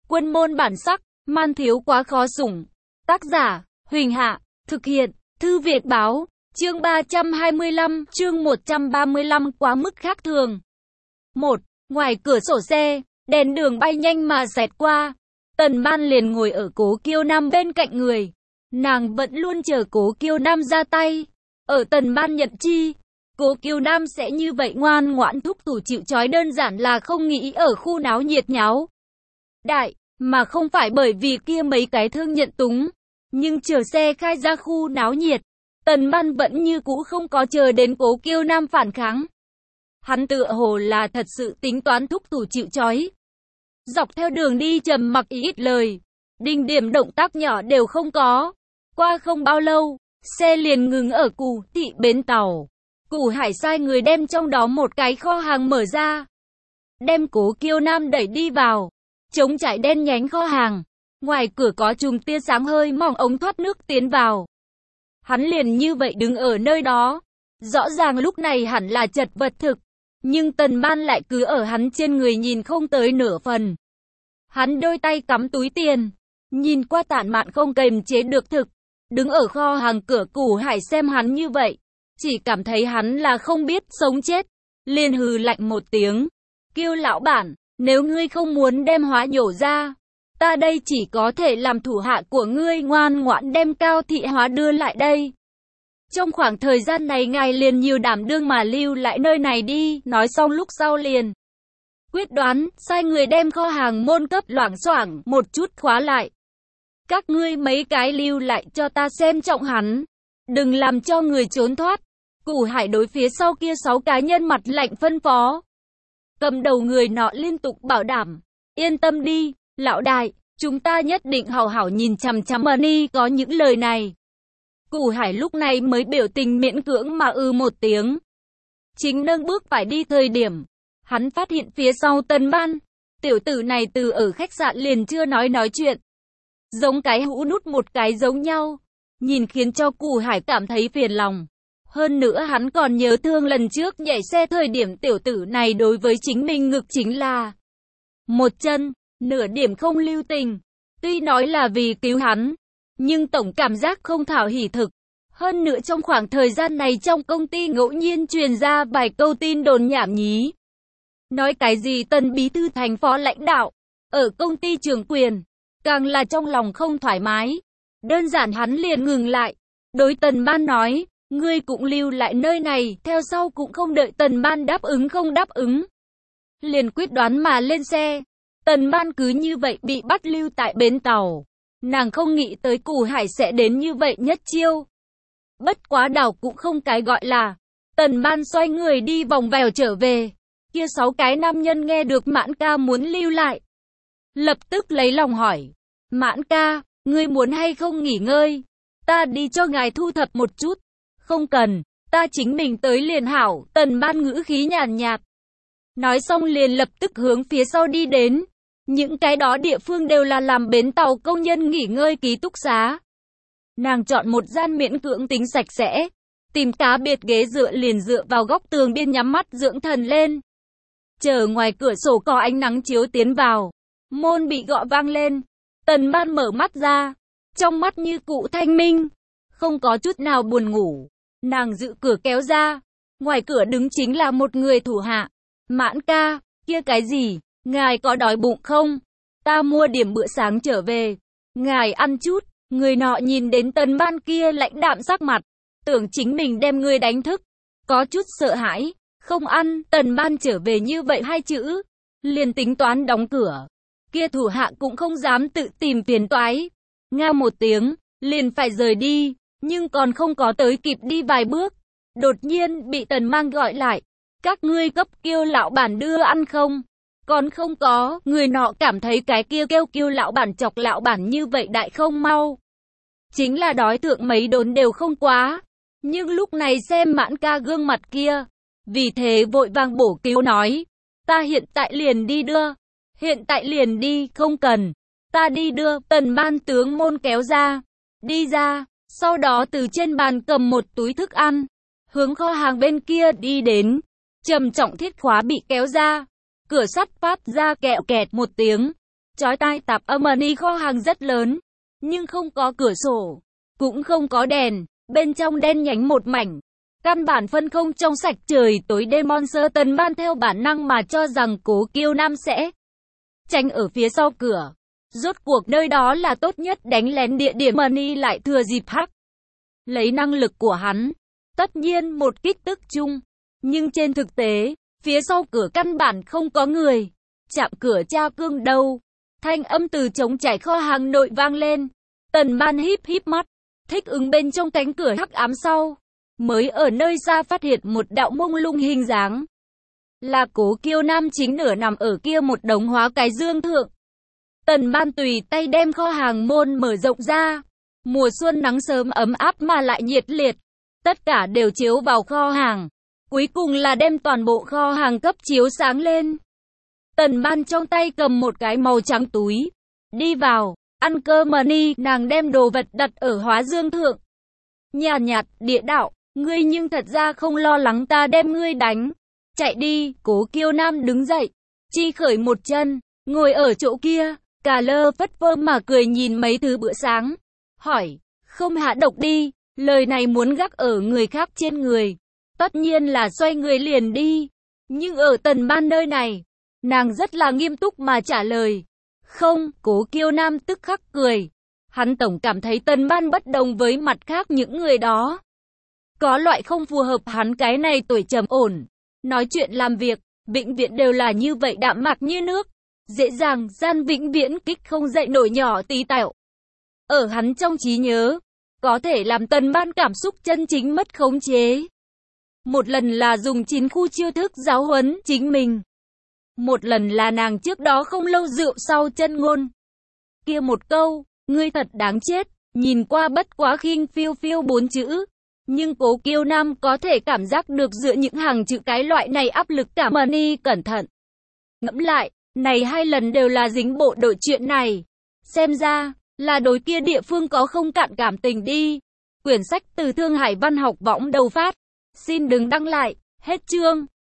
Quân môn bản sắc, man thiếu quá khó sủng. Tác giả, Huỳnh Hạ, thực hiện, Thư Việt Báo, chương 325, chương 135 quá mức khác thường. 1. Ngoài cửa sổ xe, đèn đường bay nhanh mà xẹt qua. Tần Ban liền ngồi ở Cố Kiêu Nam bên cạnh người. Nàng vẫn luôn chờ Cố Kiêu Nam ra tay. Ở Tần Ban nhận chi, Cố Kiêu Nam sẽ như vậy ngoan ngoãn thúc thủ chịu trói đơn giản là không nghĩ ở khu náo nhiệt nháo đại, mà không phải bởi vì kia mấy cái thương nhận túng. Nhưng chờ xe khai ra khu náo nhiệt, Tần Ban vẫn như cũ không có chờ đến Cố Kiêu Nam phản kháng. Hắn tựa hồ là thật sự tính toán thúc thủ chịu trói. Dọc theo đường đi trầm mặc ít lời, đinh điểm động tác nhỏ đều không có. Qua không bao lâu, xe liền ngừng ở Cù Thị bến tàu. Cù Hải sai người đem trong đó một cái kho hàng mở ra, đem Cố Kiêu Nam đẩy đi vào. Trống trải đen nhánh kho hàng, ngoài cửa có chùm tia sáng hơi mỏng ống thoát nước tiến vào. Hắn liền như vậy đứng ở nơi đó. Rõ ràng lúc này hẳn là chật vật thực, nhưng Tần Ban lại cứ ở hắn trên người nhìn không tới nửa phần. Hắn đôi tay cắm túi tiền, nhìn qua tản mạn không kềm chế được thực. Đứng ở kho hàng cửa, Cù Hải xem hắn như vậy, chỉ cảm thấy hắn là không biết sống chết. Liền hừ lạnh một tiếng. Kiêu lão bản, nếu ngươi không muốn đem hóa nhổ ra, ta đây chỉ có thể làm thủ hạ của ngươi ngoan ngoãn đem Cao Thị hóa đưa lại đây. Trong khoảng thời gian này ngài liền nhiều đảm đương mà lưu lại nơi này đi. Nói xong lúc sau liền quyết đoán, sai người đem kho hàng môn cấp loảng xoảng một chút khóa lại. Các ngươi mấy cái lưu lại cho ta xem trọng hắn, đừng làm cho người trốn thoát. Cù Hải đối phía sau kia 6 cá nhân mặt lạnh phân phó. Cầm đầu người nọ liên tục bảo đảm, yên tâm đi, lão đại, chúng ta nhất định hảo hảo nhìn chằm chằm Mani. Có những lời này, Cù Hải lúc này mới biểu tình miễn cưỡng mà một tiếng. Chính nâng bước phải đi thời điểm, hắn phát hiện phía sau Tần Ban, tiểu tử này từ ở khách sạn liền chưa nói chuyện. Giống cái hũ nút một cái giống nhau, nhìn khiến cho Cù Hải cảm thấy phiền lòng. Hơn nữa hắn còn nhớ thương lần trước nhảy xe thời điểm tiểu tử này đối với chính mình ngực chính là một chân, nửa điểm không lưu tình. Tuy nói là vì cứu hắn, nhưng tổng cảm giác không thảo hỉ thực. Hơn nữa trong khoảng thời gian này trong công ty ngẫu nhiên truyền ra vài câu tin đồn nhảm nhí. Nói cái gì Tần bí thư thành phó lãnh đạo, ở công ty trưởng quyền, càng là trong lòng không thoải mái. Đơn giản hắn liền ngừng lại, đối Tần Ban nói, ngươi cũng lưu lại nơi này. Theo sau cũng không đợi Tần Ban đáp ứng không đáp ứng, liền quyết đoán mà lên xe. Tần Ban cứ như vậy bị bắt lưu tại bến tàu. Nàng không nghĩ tới Cù Hải sẽ đến như vậy nhất chiêu. Bất quá đảo cũng không cái gọi là. Tần Ban xoay người đi vòng vèo trở về. Kia 6 cái nam nhân nghe được Mãn ca muốn lưu lại, lập tức lấy lòng hỏi, Mãn ca, ngươi muốn hay không nghỉ ngơi? Ta đi cho ngài thu thập một chút. Không cần, ta chính mình tới liền hảo. Tần Ban ngữ khí nhàn nhạt. Nói xong liền lập tức hướng phía sau đi đến. Những cái đó địa phương đều là làm bến tàu công nhân nghỉ ngơi ký túc xá. Nàng chọn một gian miễn cưỡng tính sạch sẽ, tìm cá biệt ghế dựa liền dựa vào góc tường biên nhắm mắt dưỡng thần lên. Chờ ngoài cửa sổ có ánh nắng chiếu tiến vào, môn bị gõ vang lên. Tần Ban mở mắt ra, trong mắt như cụ thanh minh, không có chút nào buồn ngủ. Nàng dự cửa kéo ra, ngoài cửa đứng chính là một người thủ hạ. Mãn ca, kia cái gì, ngài có đói bụng không? Ta mua điểm bữa sáng trở về, ngài ăn chút. Người nọ nhìn đến Tần Ban kia lãnh đạm sắc mặt, tưởng chính mình đem người đánh thức, có chút sợ hãi. Không ăn. Tần Ban trở về như vậy 2 chữ, liền tính toán đóng cửa. Kia thủ hạ cũng không dám tự tìm phiền toái, ngao một tiếng, liền phải rời đi. Nhưng còn không có tới kịp đi vài bước, đột nhiên bị Tần Mang gọi lại. Các ngươi cấp Kiêu lão bản đưa ăn không? Còn không có. Người nọ cảm thấy cái kia kêu Kiêu lão bản chọc lão bản như vậy đại không mau, chính là đói thượng mấy đốn đều không quá. Nhưng lúc này xem Mãn ca gương mặt kia, vì thế vội vàng bổ cứu nói, ta hiện tại liền đi đưa. Hiện tại liền đi. Không cần, ta đi đưa. Tần Ban tướng môn kéo ra, đi ra, sau đó từ trên bàn cầm một túi thức ăn, hướng kho hàng bên kia đi đến. Trầm trọng thiết khóa bị kéo ra, cửa sắt phát ra kẹo kẹt một tiếng, chói tai tạp âm ni kho hàng rất lớn, nhưng không có cửa sổ, cũng không có đèn, bên trong đen nhánh một mảnh. Căn bản phân không trong sạch, trời tối đêm. Monster Tần Ban theo bản năng mà cho rằng Cố Kiêu Nam sẽ tránh ở phía sau cửa. Rốt cuộc nơi đó là tốt nhất đánh lén địa điểm. Money lại thừa dịp hack lấy năng lực của hắn, tất nhiên một kích tức chung. Nhưng trên thực tế, phía sau cửa căn bản không có người. Chạm cửa tra cương đâu? Thanh âm từ trống trải kho hàng nội vang lên. Tần Ban híp híp mắt, thích ứng bên trong cánh cửa hắc ám sau, mới ở nơi xa phát hiện một đạo mông lung hình dáng. Là Cố Kiêu Nam chính nửa nằm ở kia một đống hóa cái dương thượng. Tần Ban tùy tay đem kho hàng môn mở rộng ra. Mùa xuân nắng sớm ấm áp mà lại nhiệt liệt. Tất cả đều chiếu vào kho hàng. Cuối cùng là đem toàn bộ kho hàng cấp chiếu sáng lên. Tần Ban trong tay cầm một cái màu trắng túi. Đi vào, ăn cơm. Money, nàng đem đồ vật đặt ở hóa dương thượng. Nhàn nhạt, địa đạo, ngươi nhưng thật ra không lo lắng ta đem ngươi đánh. Chạy đi. Cố Kiêu Nam đứng dậy, chi khởi một chân, ngồi ở chỗ kia, cà lơ phất phơ mà cười nhìn mấy thứ bữa sáng. Hỏi, không hạ độc đi? Lời này muốn gác ở người khác trên người, tất nhiên là xoay người liền đi. Nhưng ở Tần Ban nơi này, nàng rất là nghiêm túc mà trả lời. Không. Cố Kiêu Nam tức khắc cười. Hắn tổng cảm thấy Tần Ban bất đồng với mặt khác những người đó. Có loại không phù hợp hắn cái này tuổi trầm ổn. Nói chuyện làm việc, vĩnh viễn đều là như vậy đạm mạc như nước. Dễ dàng, gian vĩnh viễn kích không dậy nổi nhỏ tí tẹo. Ở hắn trong trí nhớ, có thể làm Tần Ban cảm xúc chân chính mất khống chế. Một lần là dùng 9 khu chiêu thức giáo huấn chính mình. Một lần là nàng trước đó không lâu rượu sau chân ngôn. Kia một câu, ngươi thật đáng chết, nhìn qua bất quá khinh phiêu phiêu 4 chữ. Nhưng Cố Kiêu Nam có thể cảm giác được giữa những hàng chữ cái loại này áp lực cả. Money cẩn thận ngẫm lại, này 2 lần đều là dính bộ đội chuyện này. Xem ra, là đối kia địa phương có không cạn cảm tình đi. Quyển sách từ Thương Hải Văn học võng đầu phát. Xin đừng đăng lại, hết chương.